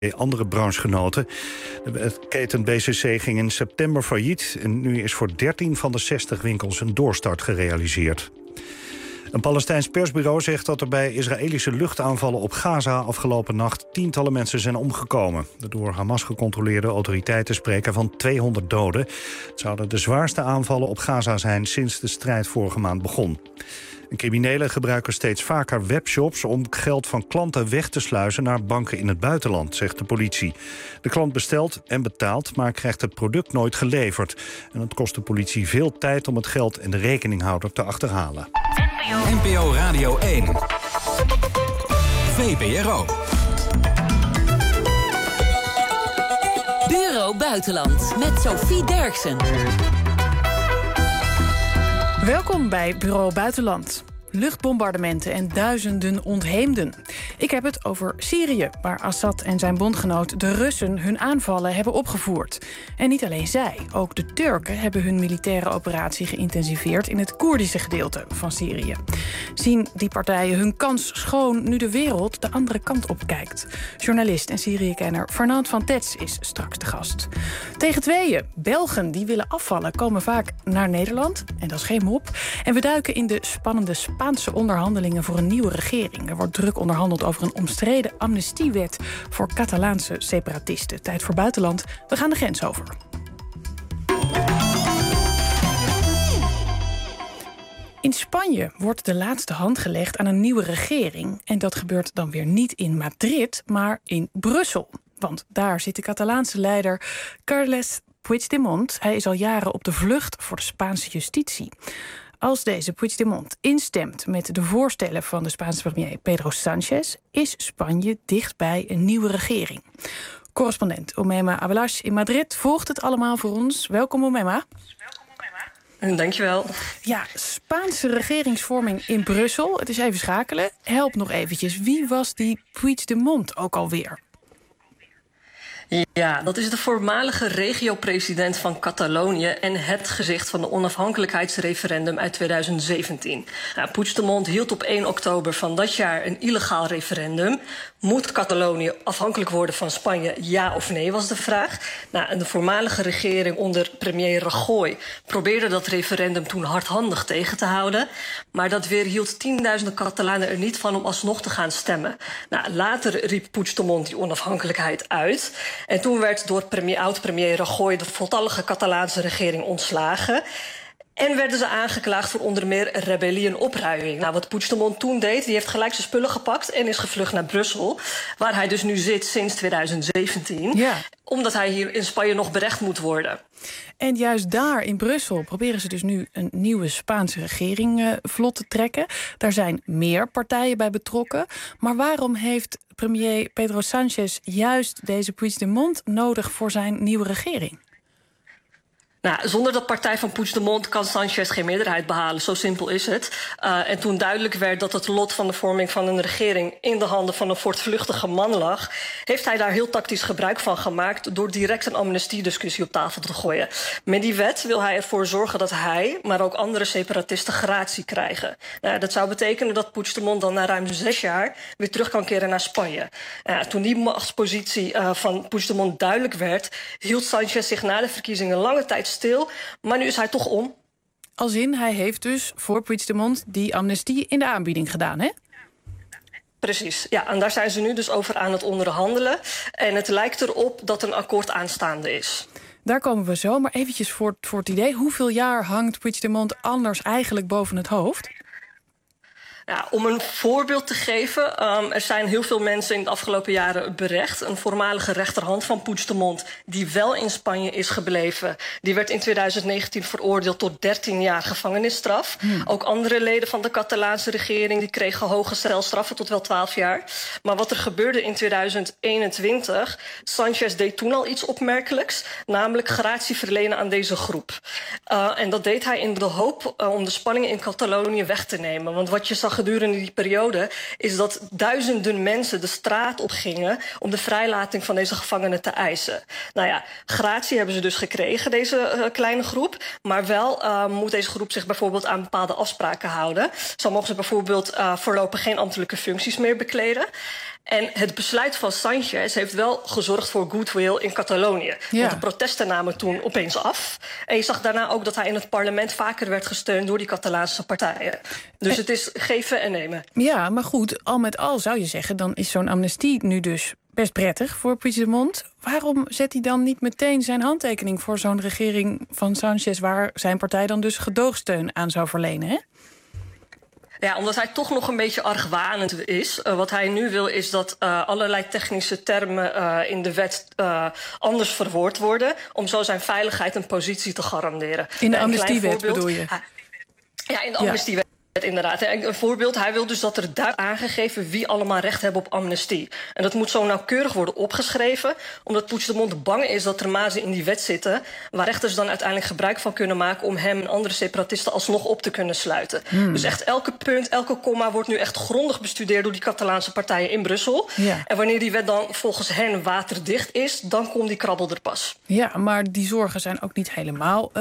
andere branchegenoten. De keten BCC ging in september failliet en nu is voor 13 van de 60 winkels een doorstart gerealiseerd. Een Palestijns persbureau zegt dat er bij Israëlische luchtaanvallen op Gaza afgelopen nacht tientallen mensen zijn omgekomen. De door Hamas gecontroleerde autoriteiten spreken van 200 doden. Het zouden de zwaarste aanvallen op Gaza zijn sinds de strijd vorige maand begon. Criminelen gebruiken steeds vaker webshops om geld van klanten weg te sluizen naar banken in het buitenland, zegt de politie. De klant bestelt en betaalt, maar krijgt het product nooit geleverd. En het kost de politie veel tijd om het geld en de rekeninghouder te achterhalen. NPO Radio 1. VPRO. Bureau Buitenland met Sophie Derksen. Welkom bij Bureau Buitenland. Luchtbombardementen en duizenden ontheemden. Ik heb het over Syrië, waar Assad en zijn bondgenoot de Russen hun aanvallen hebben opgevoerd. En niet alleen zij, ook de Turken hebben hun militaire operatie geïntensiveerd in het Koerdische gedeelte van Syrië. Zien die partijen hun kans schoon nu de wereld de andere kant op kijkt? Journalist en Syrië-kenner Fernand van Tetz is straks de gast. Tegen tweeën, Belgen die willen afvallen komen vaak naar Nederland. En dat is geen mop. En we duiken in de spannende Spaanse onderhandelingen voor een nieuwe regering. Er wordt druk onderhandeld over een omstreden amnestiewet voor Catalaanse separatisten. Tijd voor buitenland. We gaan de grens over. In Spanje wordt de laatste hand gelegd aan een nieuwe regering. En dat gebeurt dan weer niet in Madrid, maar in Brussel. Want daar zit de Catalaanse leider Carles Puigdemont. Hij is al jaren op de vlucht voor de Spaanse justitie. Als deze Puigdemont instemt met de voorstellen van de Spaanse premier Pedro Sánchez, is Spanje dichtbij een nieuwe regering. Correspondent Oumema Abelash in Madrid volgt het allemaal voor ons. Welkom, Oumema. Dankjewel. Ja, Spaanse regeringsvorming in Brussel. Het is even schakelen. Help nog eventjes. Wie was die Puigdemont ook alweer? Ja, dat is de voormalige regio-president van Catalonië en het gezicht van de onafhankelijkheidsreferendum uit 2017. Puigdemont hield op 1 oktober van dat jaar een illegaal referendum. Moet Catalonië afhankelijk worden van Spanje, ja of nee, was de vraag. En de voormalige regering onder premier Rajoy probeerde dat referendum toen hardhandig tegen te houden. Maar dat weerhield tienduizenden Catalanen er niet van om alsnog te gaan stemmen. Later riep Puigdemont die onafhankelijkheid uit. En toen werd door oud-premier Rajoy de voltallige Catalaanse regering ontslagen. En werden ze aangeklaagd voor onder meer rebellie en opruiing. Wat Puigdemont toen deed, die heeft gelijk zijn spullen gepakt en is gevlucht naar Brussel. Waar hij dus nu zit sinds 2017. Ja. Omdat hij hier in Spanje nog berecht moet worden. En juist daar in Brussel proberen ze dus nu een nieuwe Spaanse regering vlot te trekken. Daar zijn meer partijen bij betrokken. Maar waarom heeft premier Pedro Sánchez juist deze Puigdemont nodig voor zijn nieuwe regering? Zonder de partij van Puigdemont kan Sánchez geen meerderheid behalen. Zo simpel is het. En toen duidelijk werd dat het lot van de vorming van een regering in de handen van een voortvluchtige man lag, heeft hij daar heel tactisch gebruik van gemaakt door direct een amnestiediscussie op tafel te gooien. Met die wet wil hij ervoor zorgen dat hij, maar ook andere separatisten gratie krijgen. Dat zou betekenen dat Puigdemont dan na ruim 6 jaar weer terug kan keren naar Spanje. Toen die machtspositie van Puigdemont duidelijk werd, hield Sánchez zich na de verkiezingen lange tijd stil, maar nu is hij toch om. Als in, hij heeft dus voor Puigdemont die amnestie in de aanbieding gedaan, hè? Precies, ja, en daar zijn ze nu dus over aan het onderhandelen. En het lijkt erop dat een akkoord aanstaande is. Daar komen we zo, maar eventjes voor het idee. Hoeveel jaar hangt Puigdemont anders eigenlijk boven het hoofd? Om een voorbeeld te geven, er zijn heel veel mensen in de afgelopen jaren berecht. Een voormalige rechterhand van Puigdemont, die wel in Spanje is gebleven, die werd in 2019 veroordeeld tot 13 jaar gevangenisstraf. Ook andere leden van de Catalaanse regering die kregen hoge celstraffen tot wel 12 jaar. Maar wat er gebeurde in 2021, Sánchez deed toen al iets opmerkelijks, namelijk gratie verlenen aan deze groep. En dat deed hij in de hoop om de spanningen in Catalonië weg te nemen. Want wat je zag gedurende die periode is dat duizenden mensen de straat op gingen om de vrijlating van deze gevangenen te eisen. Gratie hebben ze dus gekregen, deze kleine groep. Maar wel moet deze groep zich bijvoorbeeld aan bepaalde afspraken houden. Zo mogen ze bijvoorbeeld voorlopig geen ambtelijke functies meer bekleden. En het besluit van Sanchez heeft wel gezorgd voor goodwill in Catalonië. Ja. Want de protesten namen toen opeens af. En je zag daarna ook dat hij in het parlement vaker werd gesteund door die Catalaanse partijen. Dus het is geven en nemen. Ja, maar goed, al met al zou je zeggen, dan is zo'n amnestie nu dus best prettig voor Puigdemont. Waarom zet hij dan niet meteen zijn handtekening voor zo'n regering van Sanchez, waar zijn partij dan dus gedoogsteun aan zou verlenen, hè? Ja, omdat hij toch nog een beetje argwanend is. Wat hij nu wil is dat allerlei technische termen in de wet anders verwoord worden, om zo zijn veiligheid en positie te garanderen. In de amnestiewet bedoel je? Ja, in de amnestiewet. Inderdaad. Een voorbeeld, hij wil dus dat er duidelijk aangegeven wie allemaal recht hebben op amnestie. En dat moet zo nauwkeurig worden opgeschreven, omdat Puigdemont bang is dat er mazen in die wet zitten, waar rechters dan uiteindelijk gebruik van kunnen maken om hem en andere separatisten alsnog op te kunnen sluiten. Dus echt elke punt, elke komma wordt nu echt grondig bestudeerd door die Catalaanse partijen in Brussel. Ja. En wanneer die wet dan volgens hen waterdicht is, dan komt die krabbel er pas. Ja, maar die zorgen zijn ook niet helemaal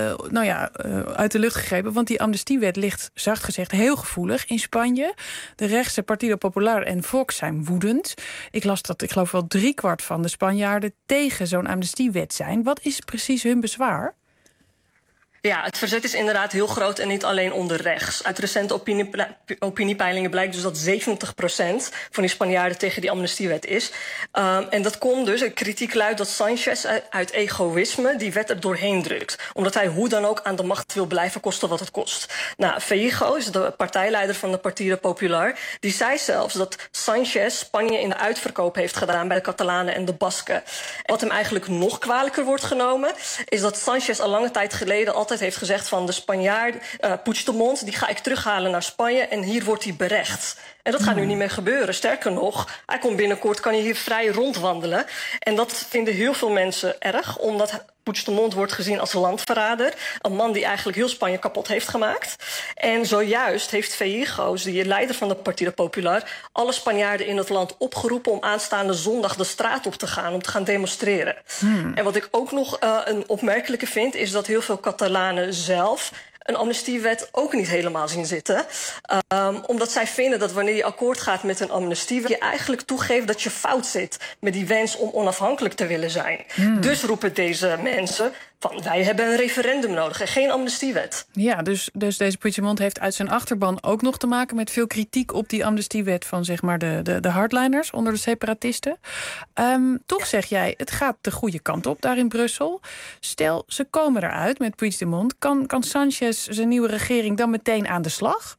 uit de lucht gegrepen, want die amnestiewet ligt, zacht gezegd, heel gevoelig in Spanje. De rechtse Partido Popular en Vox zijn woedend. Ik las dat, ik geloof wel 3/4 van de Spanjaarden tegen zo'n amnestiewet zijn. Wat is precies hun bezwaar? Ja, het verzet is inderdaad heel groot en niet alleen onder rechts. Uit recente opiniepeilingen blijkt dus dat 70% van die Spanjaarden tegen die amnestiewet is. En dat komt dus, kritiek luidt dat Sanchez uit egoïsme die wet er doorheen drukt. Omdat hij hoe dan ook aan de macht wil blijven, kosten wat het kost. Nou, Feijóo is de partijleider van de Partido Popular. Die zei zelfs dat Sanchez Spanje in de uitverkoop heeft gedaan bij de Catalanen en de Basken. En wat hem eigenlijk nog kwalijker wordt genomen, is dat Sanchez al lange tijd geleden altijd heeft gezegd van de Spanjaard, Puigdemont, die ga ik terughalen naar Spanje en hier wordt hij berecht. En dat gaat nu niet meer gebeuren. Sterker nog, hij komt binnenkort, kan hij hier vrij rondwandelen. En dat vinden heel veel mensen erg, omdat Puigdemont wordt gezien als landverrader. Een man die eigenlijk heel Spanje kapot heeft gemaakt. En zojuist heeft Feijóo, die leider van de Partido Popular, alle Spanjaarden in het land opgeroepen om aanstaande zondag de straat op te gaan, om te gaan demonstreren. En wat ik ook nog een opmerkelijke vind, is dat heel veel Catalanen zelf een amnestiewet ook niet helemaal zien zitten. Omdat zij vinden dat wanneer je akkoord gaat met een amnestiewet, je eigenlijk toegeeft dat je fout zit met die wens om onafhankelijk te willen zijn. Dus roepen deze mensen van wij hebben een referendum nodig en geen amnestiewet. Ja, dus deze Puigdemont heeft uit zijn achterban ook nog te maken met veel kritiek op die amnestiewet van zeg maar de hardliners onder de separatisten. Toch zeg jij, het gaat de goede kant op daar in Brussel. Stel, ze komen eruit met Puigdemont. Kan Sanchez zijn nieuwe regering dan meteen aan de slag?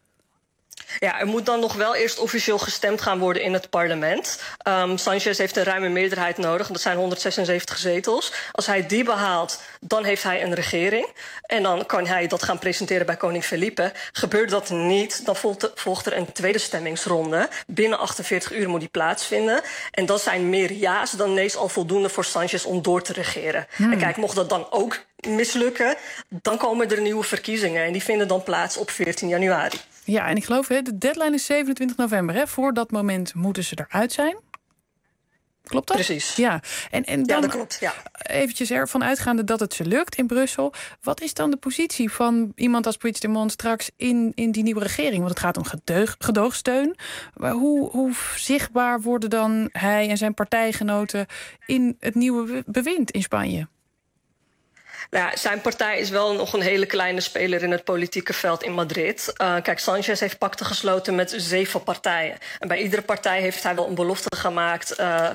Ja, er moet dan nog wel eerst officieel gestemd gaan worden in het parlement. Sanchez heeft een ruime meerderheid nodig. Dat zijn 176 zetels. Als hij die behaalt, dan heeft hij een regering. En dan kan hij dat gaan presenteren bij koning Felipe. Gebeurt dat niet, dan volgt er een tweede stemmingsronde. Binnen 48 uur moet die plaatsvinden. En dat zijn meer ja's dan nee's al voldoende voor Sanchez om door te regeren. En kijk, mocht dat dan ook mislukken, dan komen er nieuwe verkiezingen. En die vinden dan plaats op 14 januari. Ja, en ik geloof, de deadline is 27 november. Hè? Voor dat moment moeten ze eruit zijn. Klopt dat? Precies. Ja, en dan ja, dat klopt. Ja. Eventjes ervan uitgaande dat het ze lukt in Brussel. Wat is dan de positie van iemand als Puigdemont straks in die nieuwe regering? Want het gaat om gedoogsteun. Maar hoe zichtbaar worden dan hij en zijn partijgenoten in het nieuwe bewind in Spanje? Nou, zijn partij is wel nog een hele kleine speler in het politieke veld in Madrid. Kijk, Sanchez heeft pakten gesloten met 7 partijen. En bij iedere partij heeft hij wel een belofte gemaakt.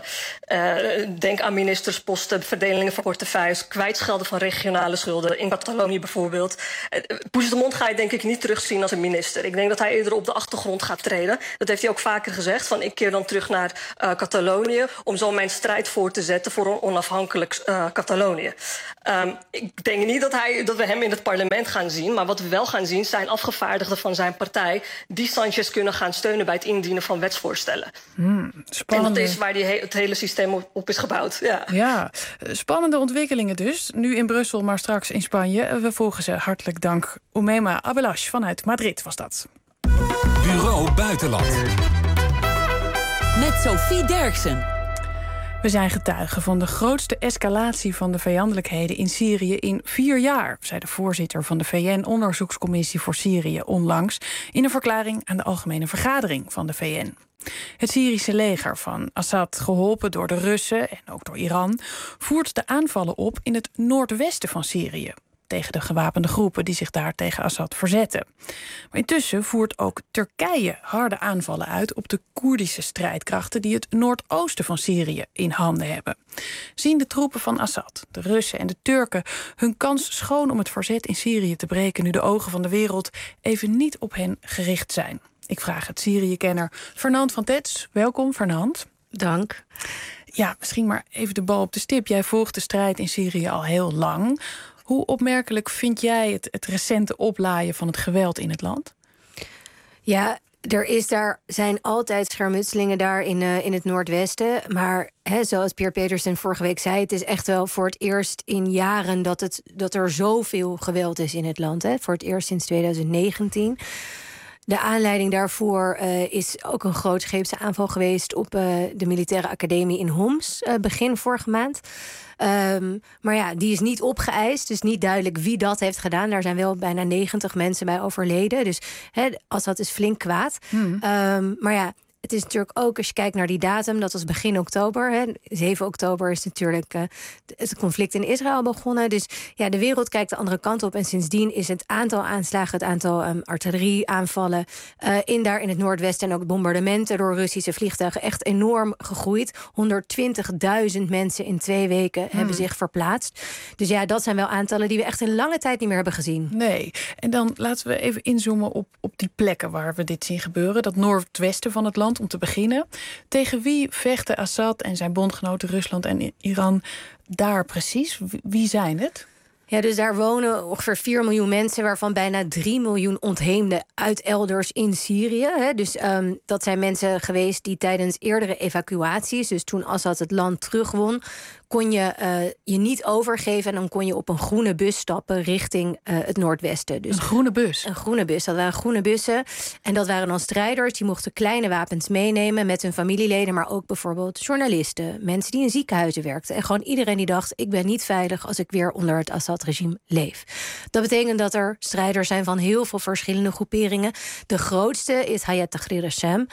Denk aan ministersposten, verdelingen van portefeuilles, kwijtschelden van regionale schulden. In Catalonië bijvoorbeeld. Puigdemont ga je denk ik niet terugzien als een minister. Ik denk dat hij eerder op de achtergrond gaat treden. Dat heeft hij ook vaker gezegd. Van ik keer dan terug naar Catalonië om zo mijn strijd voor te zetten voor een onafhankelijk Catalonië. Ik denk niet dat we hem in het parlement gaan zien. Maar wat we wel gaan zien zijn afgevaardigden van zijn partij die Sanchez kunnen gaan steunen bij het indienen van wetsvoorstellen. Spannende. En dat is waar het hele systeem op is gebouwd. Ja, spannende ontwikkelingen dus. Nu in Brussel, maar straks in Spanje. We volgen ze. Hartelijk dank. Oumema Abelash vanuit Madrid was dat. Bureau Buitenland. Met Sophie Derksen. We zijn getuigen van de grootste escalatie van de vijandelijkheden in Syrië in 4 jaar, zei de voorzitter van de VN-onderzoekscommissie voor Syrië onlangs in een verklaring aan de Algemene Vergadering van de VN. Het Syrische leger van Assad, geholpen door de Russen en ook door Iran, voert de aanvallen op in het noordwesten van Syrië, tegen de gewapende groepen die zich daar tegen Assad verzetten. Maar intussen voert ook Turkije harde aanvallen uit op de Koerdische strijdkrachten die het noordoosten van Syrië in handen hebben. Zien de troepen van Assad, de Russen en de Turken hun kans schoon om het verzet in Syrië te breken nu de ogen van de wereld even niet op hen gericht zijn? Ik vraag het Syrië-kenner Fernand van Tets. Welkom, Fernand. Dank. Ja, misschien maar even de bal op de stip. Jij volgt de strijd in Syrië al heel lang. Hoe opmerkelijk vind jij het recente oplaaien van het geweld in het land? Ja, daar zijn altijd schermutselingen daar in het noordwesten. Maar zoals Peer Petersen vorige week zei, het is echt wel voor het eerst in jaren dat er zoveel geweld is in het land. Voor het eerst sinds 2019. De aanleiding daarvoor is ook een grootscheepse aanval geweest op de militaire academie in Homs begin vorige maand. Maar ja, die is niet opgeëist. Dus niet duidelijk wie dat heeft gedaan. Daar zijn wel bijna 90 mensen bij overleden. Dus Assad is flink kwaad. Maar ja, het is natuurlijk ook, als je kijkt naar die datum, dat was begin oktober. 7 oktober is natuurlijk het conflict in Israël begonnen. Dus ja, de wereld kijkt de andere kant op. En sindsdien is het aantal aanslagen, het aantal artillerieaanvallen daar in het noordwesten en ook bombardementen door Russische vliegtuigen echt enorm gegroeid. 120.000 mensen in 2 weken hebben zich verplaatst. Dus ja, dat zijn wel aantallen die we echt in lange tijd niet meer hebben gezien. Nee. En dan laten we even inzoomen op die plekken waar we dit zien gebeuren. Dat noordwesten van het land, om te beginnen. Tegen wie vechten Assad en zijn bondgenoten Rusland en Iran daar precies? Wie zijn het? Ja, dus daar wonen ongeveer 4 miljoen mensen, waarvan bijna 3 miljoen ontheemden uit elders in Syrië. Dus dat zijn mensen geweest die tijdens eerdere evacuaties, dus toen Assad het land terugwon, kon je je niet overgeven en dan kon je op een groene bus stappen richting het noordwesten. Dus een groene bus? Een groene bus. Dat waren groene bussen. En dat waren dan strijders. Die mochten kleine wapens meenemen met hun familieleden, maar ook bijvoorbeeld journalisten, mensen die in ziekenhuizen werkten. En gewoon iedereen die dacht, ik ben niet veilig als ik weer onder het Assad-regime leef. Dat betekent dat er strijders zijn van heel veel verschillende groeperingen. De grootste is Hayat Tahrir al-Sham.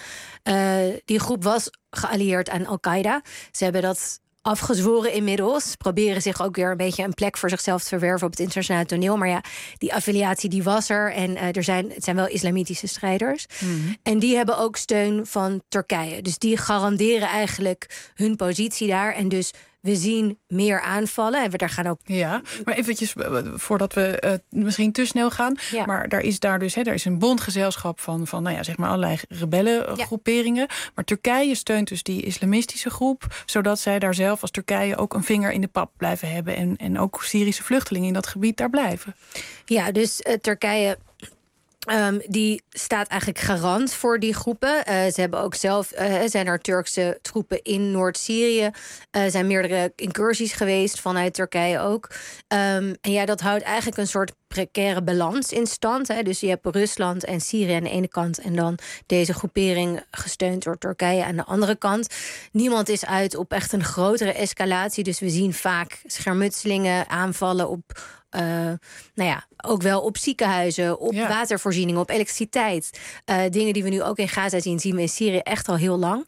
Die groep was geallieerd aan Al-Qaeda. Ze hebben dat afgezworen inmiddels. Proberen zich ook weer een beetje een plek voor zichzelf te verwerven op het internationale toneel. Maar ja, die affiliatie die was er. En het zijn wel islamitische strijders. En die hebben ook steun van Turkije. Dus die garanderen eigenlijk hun positie daar. En dus we zien meer aanvallen. En we daar gaan ook. Ja, maar eventjes voordat we misschien te snel gaan. Ja. Maar er is een bondgezelschap van zeg maar allerlei rebellengroeperingen. Ja. Maar Turkije steunt dus die islamistische groep, zodat zij daar zelf als Turkije ook een vinger in de pap blijven hebben. En ook Syrische vluchtelingen in dat gebied daar blijven. Ja, dus Turkije die staat eigenlijk garant voor die groepen. Ze hebben ook zelf, zijn er Turkse troepen in Noord-Syrië. Zijn meerdere incursies geweest vanuit Turkije ook. En ja, dat houdt eigenlijk een soort precaire balans in stand. Dus je hebt Rusland en Syrië aan de ene kant en dan deze groepering gesteund door Turkije aan de andere kant. Niemand is uit op echt een grotere escalatie. Dus we zien vaak schermutselingen, aanvallen op ook wel op ziekenhuizen, op watervoorzieningen, op elektriciteit. Dingen die we nu ook in Gaza zien we in Syrië echt al heel lang.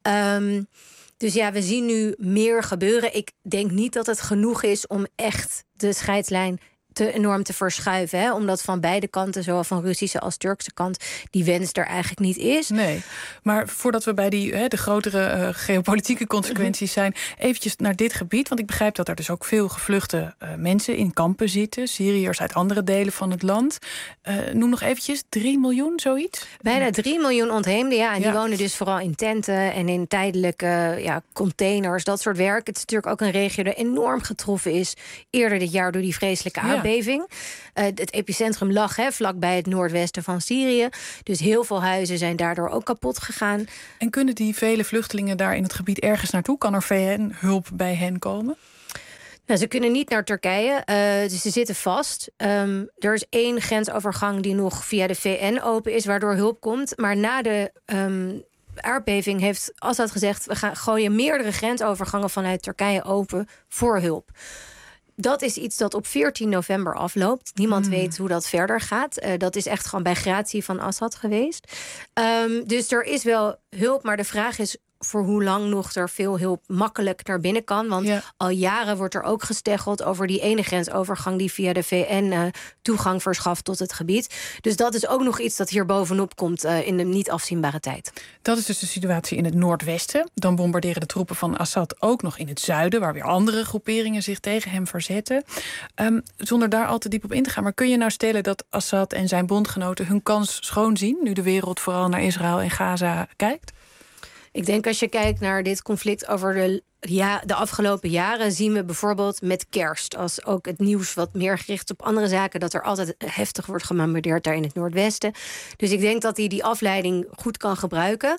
Dus ja, we zien nu meer gebeuren. Ik denk niet dat het genoeg is om echt de scheidslijn enorm te verschuiven. Omdat van beide kanten, zowel van Russische als Turkse kant, die wens er eigenlijk niet is. Nee, maar voordat we bij de grotere geopolitieke consequenties zijn, eventjes naar dit gebied. Want ik begrijp dat er dus ook veel gevluchte mensen in kampen zitten. Syriërs uit andere delen van het land. Noem nog eventjes, 3 miljoen, zoiets? Bijna 3 miljoen ontheemden, ja. En die wonen dus vooral in tenten en in tijdelijke containers, dat soort werk. Het is natuurlijk ook een regio die enorm getroffen is eerder dit jaar door die vreselijke aardbeving. Het epicentrum lag vlakbij het noordwesten van Syrië. Dus heel veel huizen zijn daardoor ook kapot gegaan. En kunnen die vele vluchtelingen daar in het gebied ergens naartoe? Kan er VN-hulp bij hen komen? Nou, ze kunnen niet naar Turkije, dus ze zitten vast. Er is 1 grensovergang die nog via de VN open is, waardoor hulp komt. Maar na de aardbeving heeft Assad gezegd, we gaan gooien meerdere grensovergangen vanuit Turkije open voor hulp. Dat is iets dat op 14 november afloopt. Niemand weet hoe dat verder gaat. Dat is echt gewoon bij gratie van Assad geweest. Dus er is wel hulp, maar de vraag is voor hoe lang nog er veel hulp makkelijk naar binnen kan. Want al jaren wordt er ook gesteggeld over die ene grensovergang die via de VN toegang verschaft tot het gebied. Dus dat is ook nog iets dat hier bovenop komt in de niet afzienbare tijd. Dat is dus de situatie in het noordwesten. Dan bombarderen de troepen van Assad ook nog in het zuiden, waar weer andere groeperingen zich tegen hem verzetten. Zonder daar al te diep op in te gaan. Maar kun je nou stellen dat Assad en zijn bondgenoten hun kans schoon zien, nu de wereld vooral naar Israël en Gaza kijkt? Ik denk als je kijkt naar dit conflict over de afgelopen jaren, zien we bijvoorbeeld met kerst, als ook het nieuws wat meer gericht op andere zaken, dat er altijd heftig wordt gebombardeerd daar in het noordwesten. Dus ik denk dat hij die afleiding goed kan gebruiken.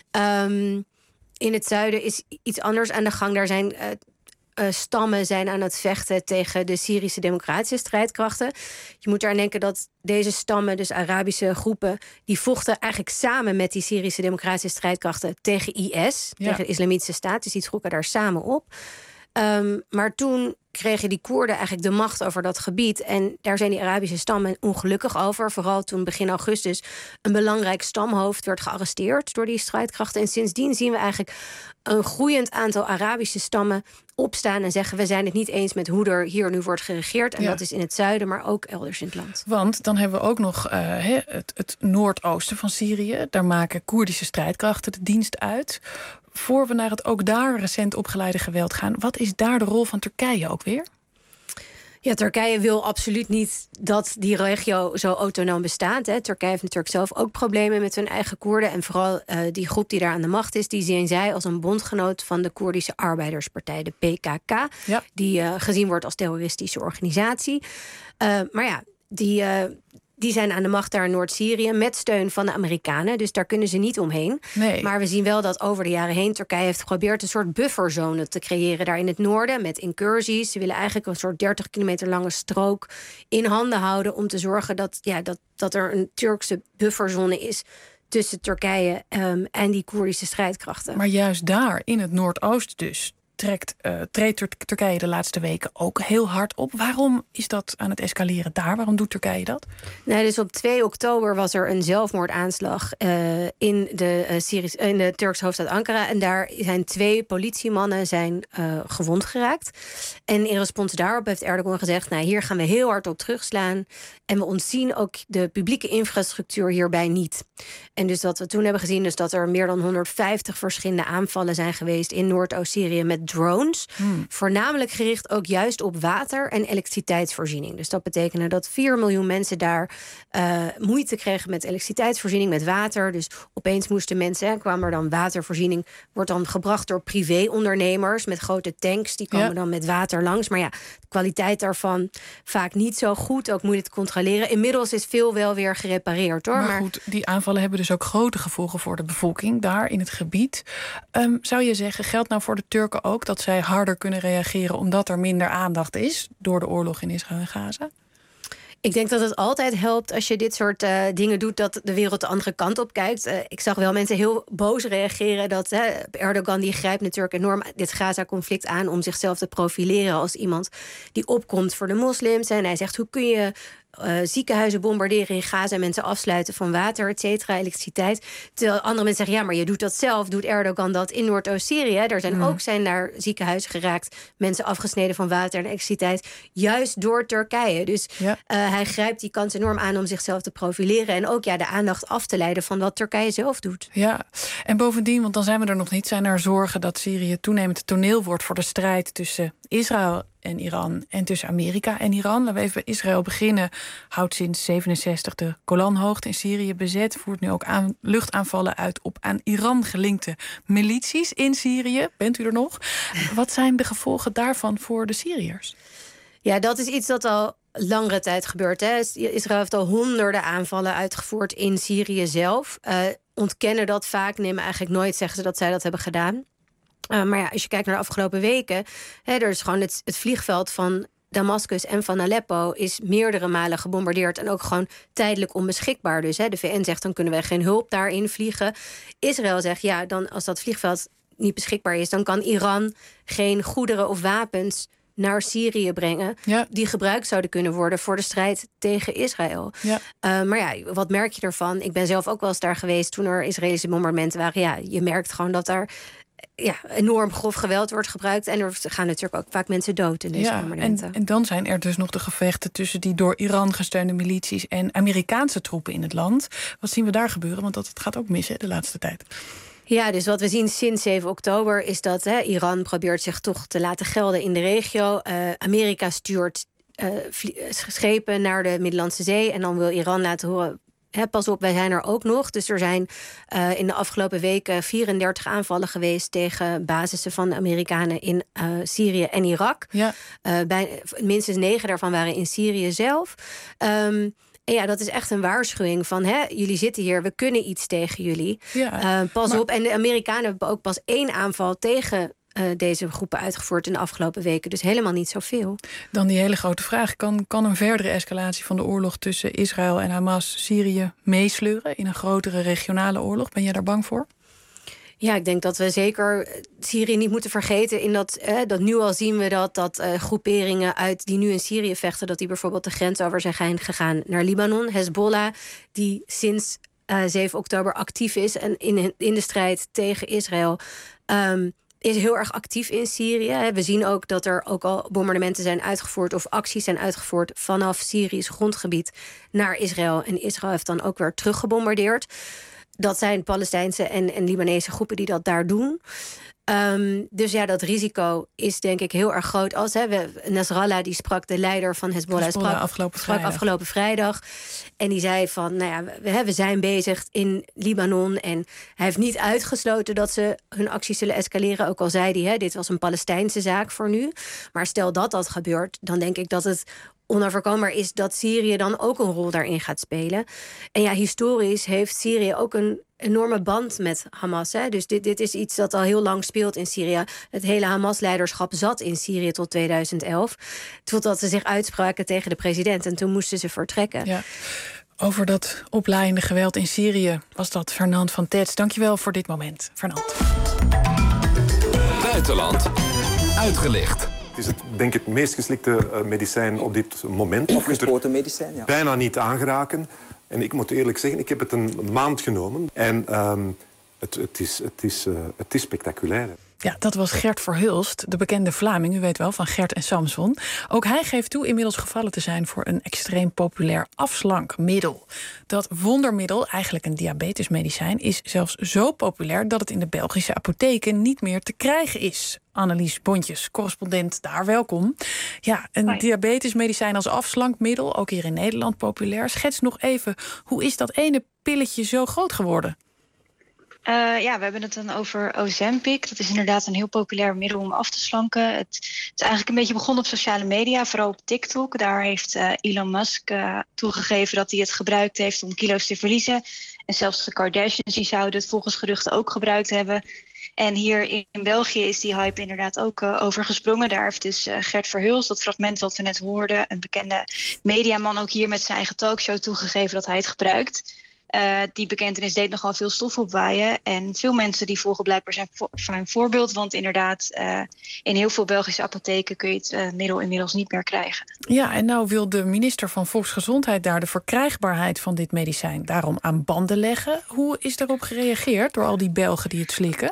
In het zuiden is iets anders aan de gang. Daar zijn stammen zijn aan het vechten tegen de Syrische democratische strijdkrachten. Je moet eraan denken dat deze stammen, dus Arabische groepen, die vochten eigenlijk samen met die Syrische democratische strijdkrachten tegen IS, tegen de Islamitische Staat. Dus die trokken daar samen op. Maar toen kregen die Koerden eigenlijk de macht over dat gebied. En daar zijn die Arabische stammen ongelukkig over. Vooral toen begin augustus een belangrijk stamhoofd werd gearresteerd door die strijdkrachten. En sindsdien zien we eigenlijk een groeiend aantal Arabische stammen opstaan en zeggen: we zijn het niet eens met hoe er hier nu wordt geregeerd. En dat is in het zuiden, maar ook elders in het land. Want dan hebben we ook nog het noordoosten van Syrië. Daar maken Koerdische strijdkrachten de dienst uit. Voor we naar het ook daar recent opgeleide geweld gaan, wat is daar de rol van Turkije ook weer? Ja, Turkije wil absoluut niet dat die regio zo autonoom bestaat. Turkije heeft natuurlijk zelf ook problemen met hun eigen Koerden. En vooral die groep die daar aan de macht is, die zien zij als een bondgenoot van de Koerdische Arbeiderspartij, de PKK. Ja. Die gezien wordt als terroristische organisatie. Maar ja, die zijn aan de macht daar in Noord-Syrië met steun van de Amerikanen. Dus daar kunnen ze niet omheen. Nee. Maar we zien wel dat over de jaren heen Turkije heeft geprobeerd een soort bufferzone te creëren daar in het noorden met incursies. Ze willen eigenlijk een soort 30 kilometer lange strook in handen houden om te zorgen dat er een Turkse bufferzone is tussen Turkije en die Koerdische strijdkrachten. Maar juist daar, in het noordoosten dus, treedt Turkije de laatste weken ook heel hard op. Waarom is dat aan het escaleren daar? Waarom doet Turkije dat? Nou, dus op 2 oktober was er een zelfmoordaanslag in de Turkse hoofdstad Ankara. En daar zijn 2 politiemannen gewond geraakt. En in respons daarop heeft Erdogan gezegd: nou, hier gaan we heel hard op terugslaan. En we ontzien ook de publieke infrastructuur hierbij niet. En dus wat we toen hebben gezien is dat er meer dan 150 verschillende aanvallen zijn geweest in Noordoost-Syrië met drones. Voornamelijk gericht ook juist op water- en elektriciteitsvoorziening. Dus dat betekende dat 4 miljoen mensen daar moeite kregen met elektriciteitsvoorziening, met water. Dus opeens moesten mensen, kwam er dan watervoorziening, wordt dan gebracht door privéondernemers met grote tanks. Die komen dan met water langs. Maar ja, de kwaliteit daarvan vaak niet zo goed, ook moeilijk te controleren. Inmiddels is veel wel weer gerepareerd, hoor. Maar goed, die aanvallen hebben dus ook grote gevolgen voor de bevolking daar in het gebied. Zou je zeggen, geldt nou voor de Turken ook dat zij harder kunnen reageren omdat er minder aandacht is door de oorlog in Israël en Gaza? Ik denk dat het altijd helpt als je dit soort dingen doet, dat de wereld de andere kant op kijkt. Ik zag wel mensen heel boos reageren dat Erdogan die grijpt natuurlijk enorm dit Gaza-conflict aan om zichzelf te profileren als iemand die opkomt voor de moslims. En hij zegt: hoe kun je ziekenhuizen bombarderen in Gaza, mensen afsluiten van water, et cetera, elektriciteit. Terwijl andere mensen zeggen: ja, maar je doet dat zelf. Doet Erdogan dat in Noordoost-Syrië? Er zijn daar ziekenhuizen geraakt, mensen afgesneden van water en elektriciteit, juist door Turkije. Dus hij grijpt die kans enorm aan om zichzelf te profileren en ook de aandacht af te leiden van wat Turkije zelf doet. Ja, en bovendien, want dan zijn we er nog niet, zijn er zorgen dat Syrië toenemend toneel wordt voor de strijd tussen Israël en Iran en tussen Amerika en Iran. Laten we even bij Israël beginnen. Houdt sinds 1967 de Golanhoogte in Syrië bezet. Voert nu ook luchtaanvallen uit op aan Iran gelinkte milities in Syrië. Bent u er nog? Wat zijn de gevolgen daarvan voor de Syriërs? Ja, dat is iets dat al langere tijd gebeurt. Israël heeft al honderden aanvallen uitgevoerd in Syrië zelf. Ontkennen dat vaak, nemen eigenlijk nooit, zeggen ze dat zij dat hebben gedaan. Maar als je kijkt naar de afgelopen weken, er is gewoon het vliegveld van Damascus en van Aleppo is meerdere malen gebombardeerd en ook gewoon tijdelijk onbeschikbaar. Dus de VN zegt: dan kunnen wij geen hulp daarin vliegen. Israël zegt: dan als dat vliegveld niet beschikbaar is, dan kan Iran geen goederen of wapens naar Syrië brengen, die gebruikt zouden kunnen worden voor de strijd tegen Israël. Ja. Maar ja, wat merk je ervan? Ik ben zelf ook wel eens daar geweest toen er Israëlische bombardementen waren. Ja, je merkt gewoon dat daar enorm grof geweld wordt gebruikt. En er gaan natuurlijk ook vaak mensen dood in deze bombardementen. En dan zijn er dus nog de gevechten tussen die door Iran gesteunde milities en Amerikaanse troepen in het land. Wat zien we daar gebeuren? Want dat gaat ook mis de laatste tijd. Ja, dus wat we zien sinds 7 oktober is dat Iran probeert zich toch te laten gelden in de regio. Amerika stuurt schepen naar de Middellandse Zee en dan wil Iran laten horen, pas op, wij zijn er ook nog. Dus er zijn in de afgelopen weken 34 aanvallen geweest tegen basissen van de Amerikanen in Syrië en Irak. Ja. Minstens 9 daarvan waren in Syrië zelf. En ja, dat is echt een waarschuwing van, jullie zitten hier, we kunnen iets tegen jullie. Ja, pas op. En de Amerikanen hebben ook pas 1 aanval tegen deze groepen uitgevoerd in de afgelopen weken. Dus helemaal niet zoveel. Dan die hele grote vraag. Kan een verdere escalatie van de oorlog tussen Israël en Hamas Syrië meesleuren in een grotere regionale oorlog? Ben jij daar bang voor? Ja, ik denk dat we zeker Syrië niet moeten vergeten. In dat nu al zien we dat groeperingen die nu in Syrië vechten, dat die bijvoorbeeld de grens over zijn gegaan naar Libanon. Hezbollah, die sinds 7 oktober actief is en in de strijd tegen Israël, is heel erg actief in Syrië. We zien ook dat er ook al bombardementen zijn uitgevoerd of acties zijn uitgevoerd vanaf Syrisch grondgebied naar Israël. En Israël heeft dan ook weer teruggebombardeerd. Dat zijn Palestijnse en Libanese groepen die dat daar doen. Dus ja, dat risico is denk ik heel erg groot. Nasrallah, die sprak, de leider van Hezbollah, sprak afgelopen vrijdag. En die zei van, we zijn bezig in Libanon. En hij heeft niet uitgesloten dat ze hun acties zullen escaleren. Ook al zei hij, dit was een Palestijnse zaak voor nu. Maar stel dat gebeurt, dan denk ik dat het onoverkombaar is dat Syrië dan ook een rol daarin gaat spelen. En ja, historisch heeft Syrië ook een enorme band met Hamas. Dus dit is iets dat al heel lang speelt in Syrië. Het hele Hamas-leiderschap zat in Syrië tot 2011. Totdat ze zich uitspraken tegen de president. En toen moesten ze vertrekken. Ja. Over dat oplaaiende geweld in Syrië was dat Fernand van Tetz. Dankjewel voor dit moment, Fernand. Buitenland uitgelicht. Het is denk ik het meest geslikte medicijn op dit moment. Afgespoten medicijn, ja. Bijna niet aangeraken. En ik moet eerlijk zeggen, ik heb het een maand genomen. En het is spectaculair. Ja, dat was Gert Verhulst, de bekende Vlaming, u weet wel, van Gert en Samson. Ook hij geeft toe inmiddels gevallen te zijn voor een extreem populair afslankmiddel. Dat wondermiddel, eigenlijk een diabetesmedicijn, is zelfs zo populair dat het in de Belgische apotheken niet meer te krijgen is. Annelies Bontjes, correspondent daar, welkom. Ja, een diabetesmedicijn als afslankmiddel, ook hier in Nederland populair. Schets nog even, hoe is dat ene pilletje zo groot geworden? We hebben het dan over Ozempic. Dat is inderdaad een heel populair middel om af te slanken. Het is eigenlijk een beetje begonnen op sociale media, vooral op TikTok. Daar heeft Elon Musk toegegeven dat hij het gebruikt heeft om kilo's te verliezen. En zelfs de Kardashians die zouden het volgens geruchten ook gebruikt hebben. En hier in België is die hype inderdaad ook overgesprongen. Daar heeft dus Gert Verhulst, dat fragment wat we net hoorden, een bekende mediaman ook hier met zijn eigen talkshow toegegeven dat hij het gebruikt. Die bekentenis deed nogal veel stof opwaaien. En veel mensen die volgen blijkbaar zijn voorbeeld. Want inderdaad, in heel veel Belgische apotheken kun je het middel inmiddels niet meer krijgen. Ja, en nou wil de minister van Volksgezondheid daar de verkrijgbaarheid van dit medicijn daarom aan banden leggen. Hoe is daarop gereageerd door al die Belgen die het slikken?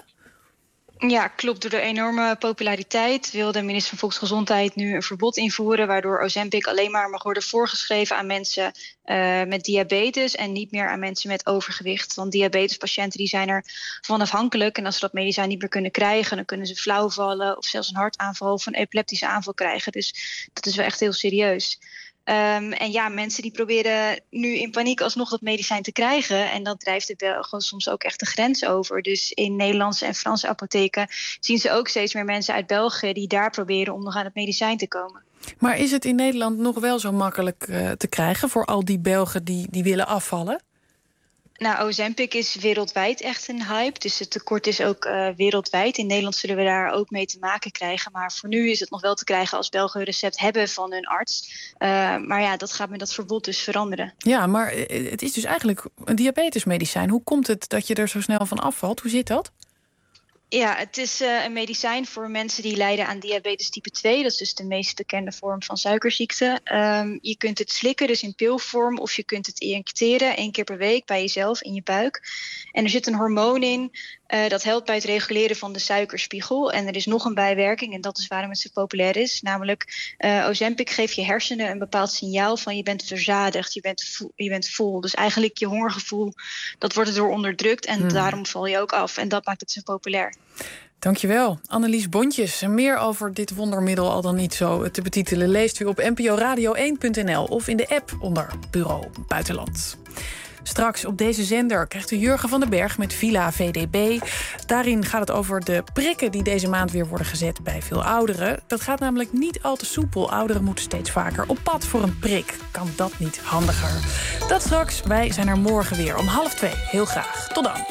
Ja, klopt. Door de enorme populariteit wil de minister van Volksgezondheid nu een verbod invoeren, waardoor Ozempic alleen maar mag worden voorgeschreven aan mensen met diabetes en niet meer aan mensen met overgewicht. Want diabetespatiënten die zijn er van afhankelijk. En als ze dat medicijn niet meer kunnen krijgen, dan kunnen ze flauw vallen of zelfs een hartaanval of een epileptische aanval krijgen. Dus dat is wel echt heel serieus. En ja, mensen die proberen nu in paniek alsnog dat medicijn te krijgen. En dat drijft de Belgen soms ook echt de grens over. Dus in Nederlandse en Franse apotheken zien ze ook steeds meer mensen uit België die daar proberen om nog aan het medicijn te komen. Maar is het in Nederland nog wel zo makkelijk te krijgen voor al die Belgen die willen afvallen? Nou, Ozempic is wereldwijd echt een hype. Dus het tekort is ook wereldwijd. In Nederland zullen we daar ook mee te maken krijgen. Maar voor nu is het nog wel te krijgen als Belgen een recept hebben van hun arts. Maar ja, dat gaat met dat verbod dus veranderen. Ja, maar het is dus eigenlijk een diabetesmedicijn. Hoe komt het dat je er zo snel van afvalt? Hoe zit dat? Ja, het is een medicijn voor mensen die lijden aan diabetes type 2. Dat is dus de meest bekende vorm van suikerziekte. Je kunt het slikken, dus in pilvorm, of je kunt het injecteren 1 keer per week bij jezelf in je buik. En er zit een hormoon in dat helpt bij het reguleren van de suikerspiegel. En er is nog een bijwerking en dat is waarom het zo populair is. Namelijk Ozempic geeft je hersenen een bepaald signaal van je bent verzadigd, je bent vol. Dus eigenlijk je hongergevoel, dat wordt erdoor onderdrukt en daarom val je ook af. En dat maakt het zo populair. Dankjewel, Annelies Bontjes. Meer over dit wondermiddel, al dan niet zo te betitelen, leest u op nporadio1.nl of in de app onder Bureau Buitenland. Straks op deze zender krijgt u Jurgen van den Berg met Villa VDB. Daarin gaat het over de prikken die deze maand weer worden gezet bij veel ouderen. Dat gaat namelijk niet al te soepel. Ouderen moeten steeds vaker op pad voor een prik. Kan dat niet handiger? Dat straks. Wij zijn er morgen weer om 1:30. Heel graag. Tot dan.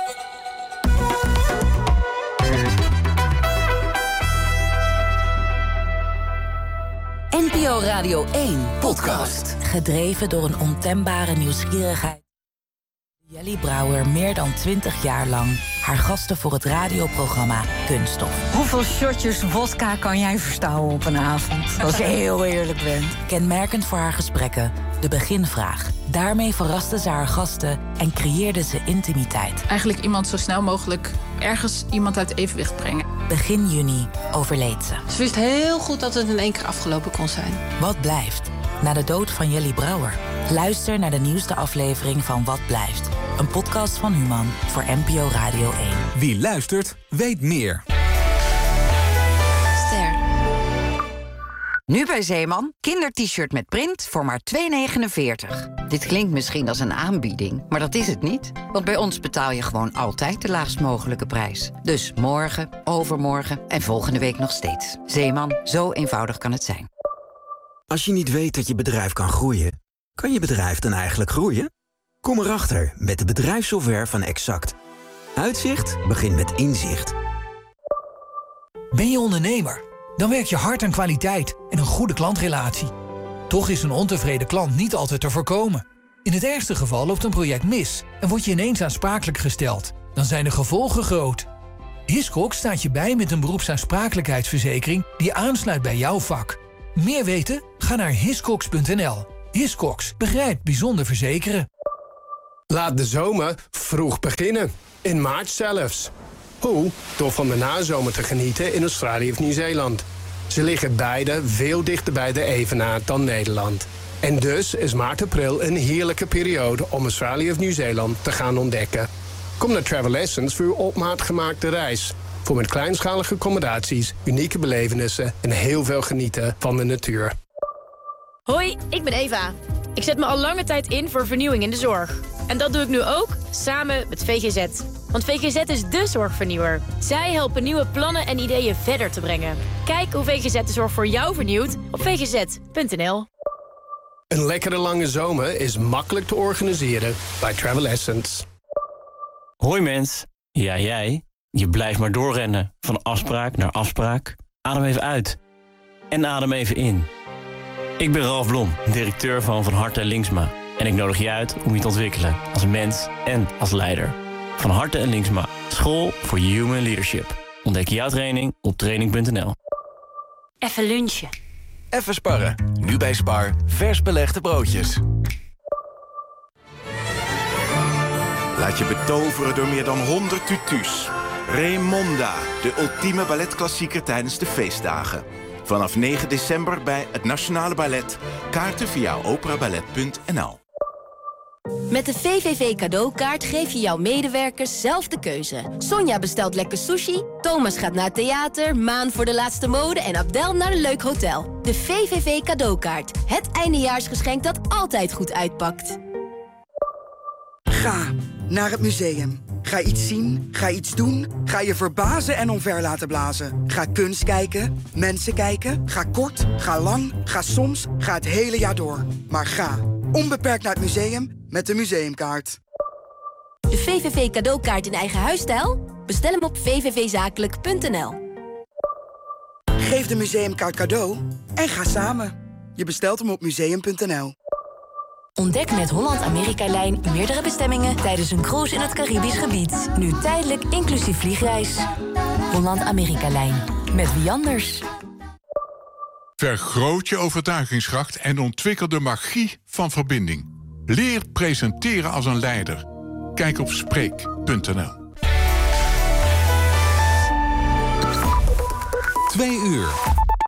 NPO Radio 1 Podcast. Gedreven door een ontembare nieuwsgierigheid. Jelly Brouwer meer dan 20 jaar lang haar gasten voor het radioprogramma Kunststof. Hoeveel shotjes vodka kan jij verstouwen op een avond? Als je heel eerlijk bent. Kenmerkend voor haar gesprekken, de beginvraag. Daarmee verraste ze haar gasten en creëerde ze intimiteit. Eigenlijk iemand zo snel mogelijk ergens iemand uit evenwicht brengen. Begin juni overleed ze. Ze wist heel goed dat het in 1 keer afgelopen kon zijn. Wat blijft? Na de dood van Jelly Brouwer. Luister naar de nieuwste aflevering van Wat blijft. Een podcast van Human voor NPO Radio 1. Wie luistert, weet meer. Ster. Nu bij Zeeman, kinder-t-shirt met print voor maar €2,49. Dit klinkt misschien als een aanbieding, maar dat is het niet. Want bij ons betaal je gewoon altijd de laagst mogelijke prijs. Dus morgen, overmorgen en volgende week nog steeds. Zeeman, zo eenvoudig kan het zijn. Als je niet weet dat je bedrijf kan groeien, kan je bedrijf dan eigenlijk groeien? Kom erachter met de bedrijfssoftware van Exact. Uitzicht begint met inzicht. Ben je ondernemer? Dan werk je hard aan kwaliteit en een goede klantrelatie. Toch is een ontevreden klant niet altijd te voorkomen. In het ergste geval loopt een project mis en word je ineens aansprakelijk gesteld. Dan zijn de gevolgen groot. Hiscox staat je bij met een beroepsaansprakelijkheidsverzekering die aansluit bij jouw vak. Meer weten? Ga naar hiscox.nl. Hiscox begrijpt bijzonder verzekeren. Laat de zomer vroeg beginnen. In maart zelfs. Hoe? Door van de nazomer te genieten in Australië of Nieuw-Zeeland. Ze liggen beide veel dichter bij de evenaar dan Nederland. En dus is maart-april een heerlijke periode om Australië of Nieuw-Zeeland te gaan ontdekken. Kom naar Travel Essence voor uw op maat gemaakte reis. Voor met kleinschalige accommodaties, unieke belevenissen en heel veel genieten van de natuur. Hoi, ik ben Eva. Ik zet me al lange tijd in voor vernieuwing in de zorg. En dat doe ik nu ook, samen met VGZ. Want VGZ is dé zorgvernieuwer. Zij helpen nieuwe plannen en ideeën verder te brengen. Kijk hoe VGZ de zorg voor jou vernieuwt op vgz.nl. Een lekkere lange zomer is makkelijk te organiseren bij Travel Essence. Hoi mens, ja jij. Je blijft maar doorrennen, van afspraak naar afspraak. Adem even uit en adem even in. Ik ben Ralf Blom, directeur van Harte Linksma. En ik nodig je uit om je te ontwikkelen als mens en als leider. Van Harte Linksma, school voor human leadership. Ontdek jouw training op training.nl. Even lunchen. Even sparren. Nu bij Spar, vers belegde broodjes. Laat je betoveren door meer dan 100 tutus. Raymonda, de ultieme balletklassieker tijdens de feestdagen. Vanaf 9 december bij het Nationale Ballet. Kaarten via operaballet.nl. Met de VVV cadeaukaart geef je jouw medewerkers zelf de keuze. Sonja bestelt lekker sushi, Thomas gaat naar het theater, Maan voor de laatste mode en Abdel naar een leuk hotel. De VVV cadeaukaart. Het eindejaarsgeschenk dat altijd goed uitpakt. Ga naar het museum. Ga iets zien, ga iets doen, ga je verbazen en omver laten blazen. Ga kunst kijken, mensen kijken, ga kort, ga lang, ga soms, ga het hele jaar door. Maar ga onbeperkt naar het museum met de museumkaart. De VVV cadeaukaart in eigen huisstijl? Bestel hem op vvvzakelijk.nl. Geef de museumkaart cadeau en ga samen. Je bestelt hem op museum.nl. Ontdek met Holland-Amerika-lijn meerdere bestemmingen tijdens een cruise in het Caribisch gebied. Nu tijdelijk inclusief vliegreis. Holland-Amerika-lijn. Met wie anders? Vergroot je overtuigingskracht en ontwikkel de magie van verbinding. Leer presenteren als een leider. Kijk op Spreek.nl. 2 uur.